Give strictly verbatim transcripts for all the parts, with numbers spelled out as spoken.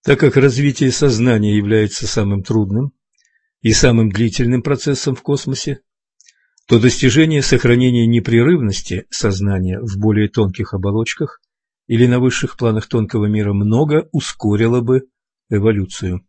Так как развитие сознания является самым трудным и самым длительным процессом в космосе, то достижение сохранения непрерывности сознания в более тонких оболочках или на высших планах тонкого мира много ускорило бы эволюцию.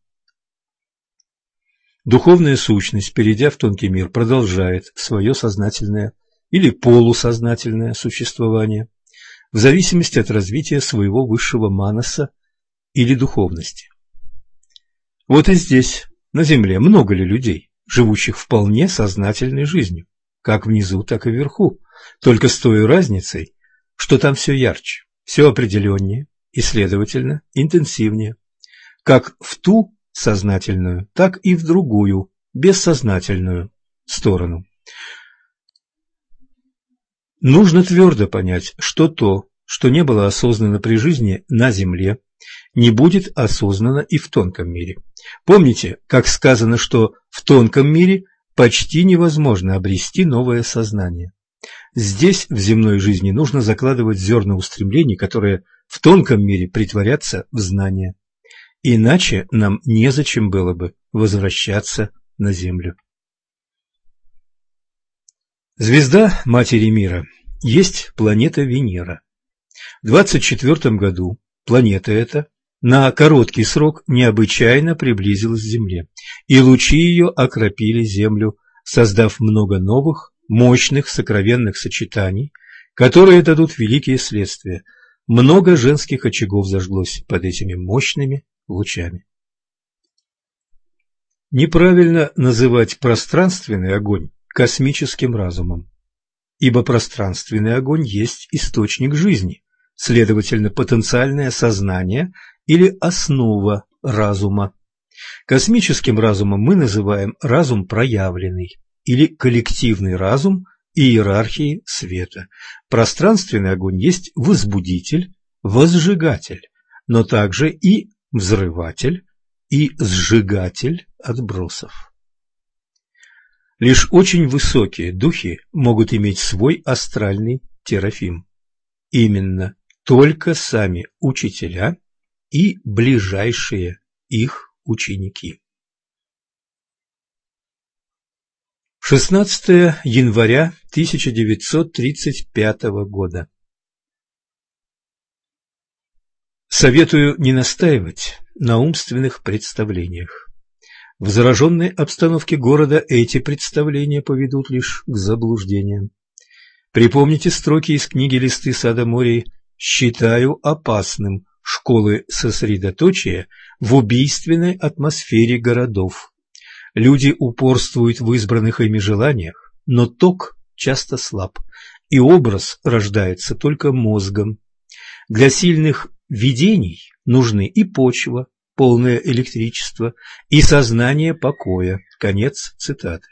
Духовная сущность, перейдя в тонкий мир, продолжает свое сознательное или полусознательное существование в зависимости от развития своего высшего манаса или духовности. Вот и здесь, на Земле, много ли людей, живущих вполне сознательной жизнью, как внизу, так и вверху, только с той разницей, что там все ярче, все определеннее и, следовательно, интенсивнее, как в ту сознательную, так и в другую, бессознательную сторону. Нужно твердо понять, что то, что не было осознано при жизни на Земле, не будет осознано и в тонком мире. Помните, как сказано, что в тонком мире почти невозможно обрести новое сознание. Здесь, в земной жизни, нужно закладывать зерна устремлений, которые в тонком мире притворятся в знания. Иначе нам незачем было бы возвращаться на Землю. Звезда Матери Мира есть планета Венера. В двадцать четвёртом году планета эта на короткий срок необычайно приблизилась к Земле, и лучи ее окропили Землю, создав много новых, мощных, сокровенных сочетаний, которые дадут великие следствия. Много женских очагов зажглось под этими мощными лучами. Неправильно называть пространственный огонь космическим разумом, ибо пространственный огонь есть источник жизни, следовательно, потенциальное сознание или основа разума. Космическим разумом мы называем разум проявленный или коллективный разум иерархии света. Пространственный огонь есть возбудитель, возжигатель, но также и взрыватель и сжигатель отбросов. Лишь очень высокие духи могут иметь свой астральный терафим. Именно только сами учителя и ближайшие их ученики. шестнадцатого января тысяча девятьсот тридцать пятого года. Советую не настаивать на умственных представлениях. В зараженной обстановке города эти представления поведут лишь к заблуждениям. Припомните строки из книги «Листы сада морей» «Считаю опасным школы сосредоточия в убийственной атмосфере городов». Люди упорствуют в избранных ими желаниях, но ток часто слаб, и образ рождается только мозгом. Для сильных видений нужны и почва, полное электричество, и сознание покоя. Конец цитаты.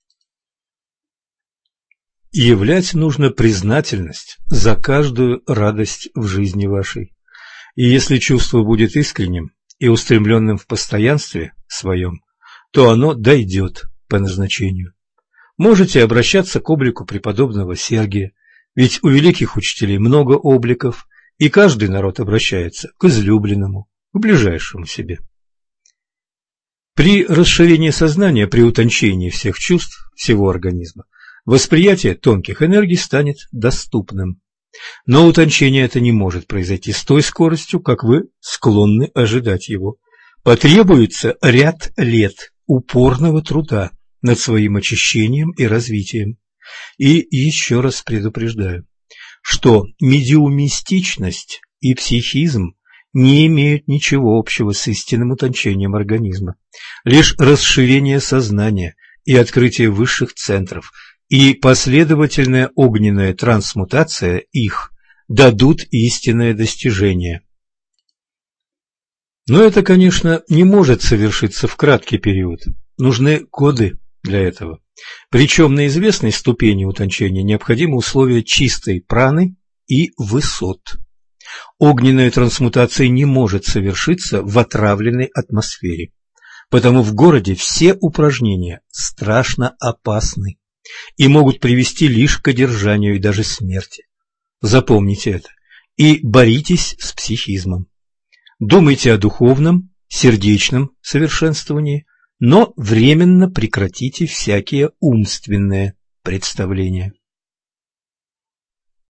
Являть нужно признательность за каждую радость в жизни вашей. И если чувство будет искренним и устремленным в постоянстве своем, то оно дойдет по назначению. Можете обращаться к облику преподобного Сергия, ведь у великих учителей много обликов, и каждый народ обращается к излюбленному, к ближайшему себе. При расширении сознания, при утончении всех чувств, всего организма, восприятие тонких энергий станет доступным. Но утончение это не может произойти с той скоростью, как вы склонны ожидать его. Потребуется ряд лет упорного труда над своим очищением и развитием. И еще раз предупреждаю, что медиумистичность и психизм не имеют ничего общего с истинным утончением организма. Лишь расширение сознания и открытие высших центров и последовательная огненная трансмутация их дадут истинное достижение. Но это, конечно, не может совершиться в краткий период. Нужны годы для этого. Причем на известной ступени утончения необходимы условия чистой праны и высот. Огненная трансмутация не может совершиться в отравленной атмосфере. Потому в городе все упражнения страшно опасны и могут привести лишь к одержанию и даже смерти. Запомните это и боритесь с психизмом. Думайте о духовном, сердечном совершенствовании, но временно прекратите всякие умственные представления.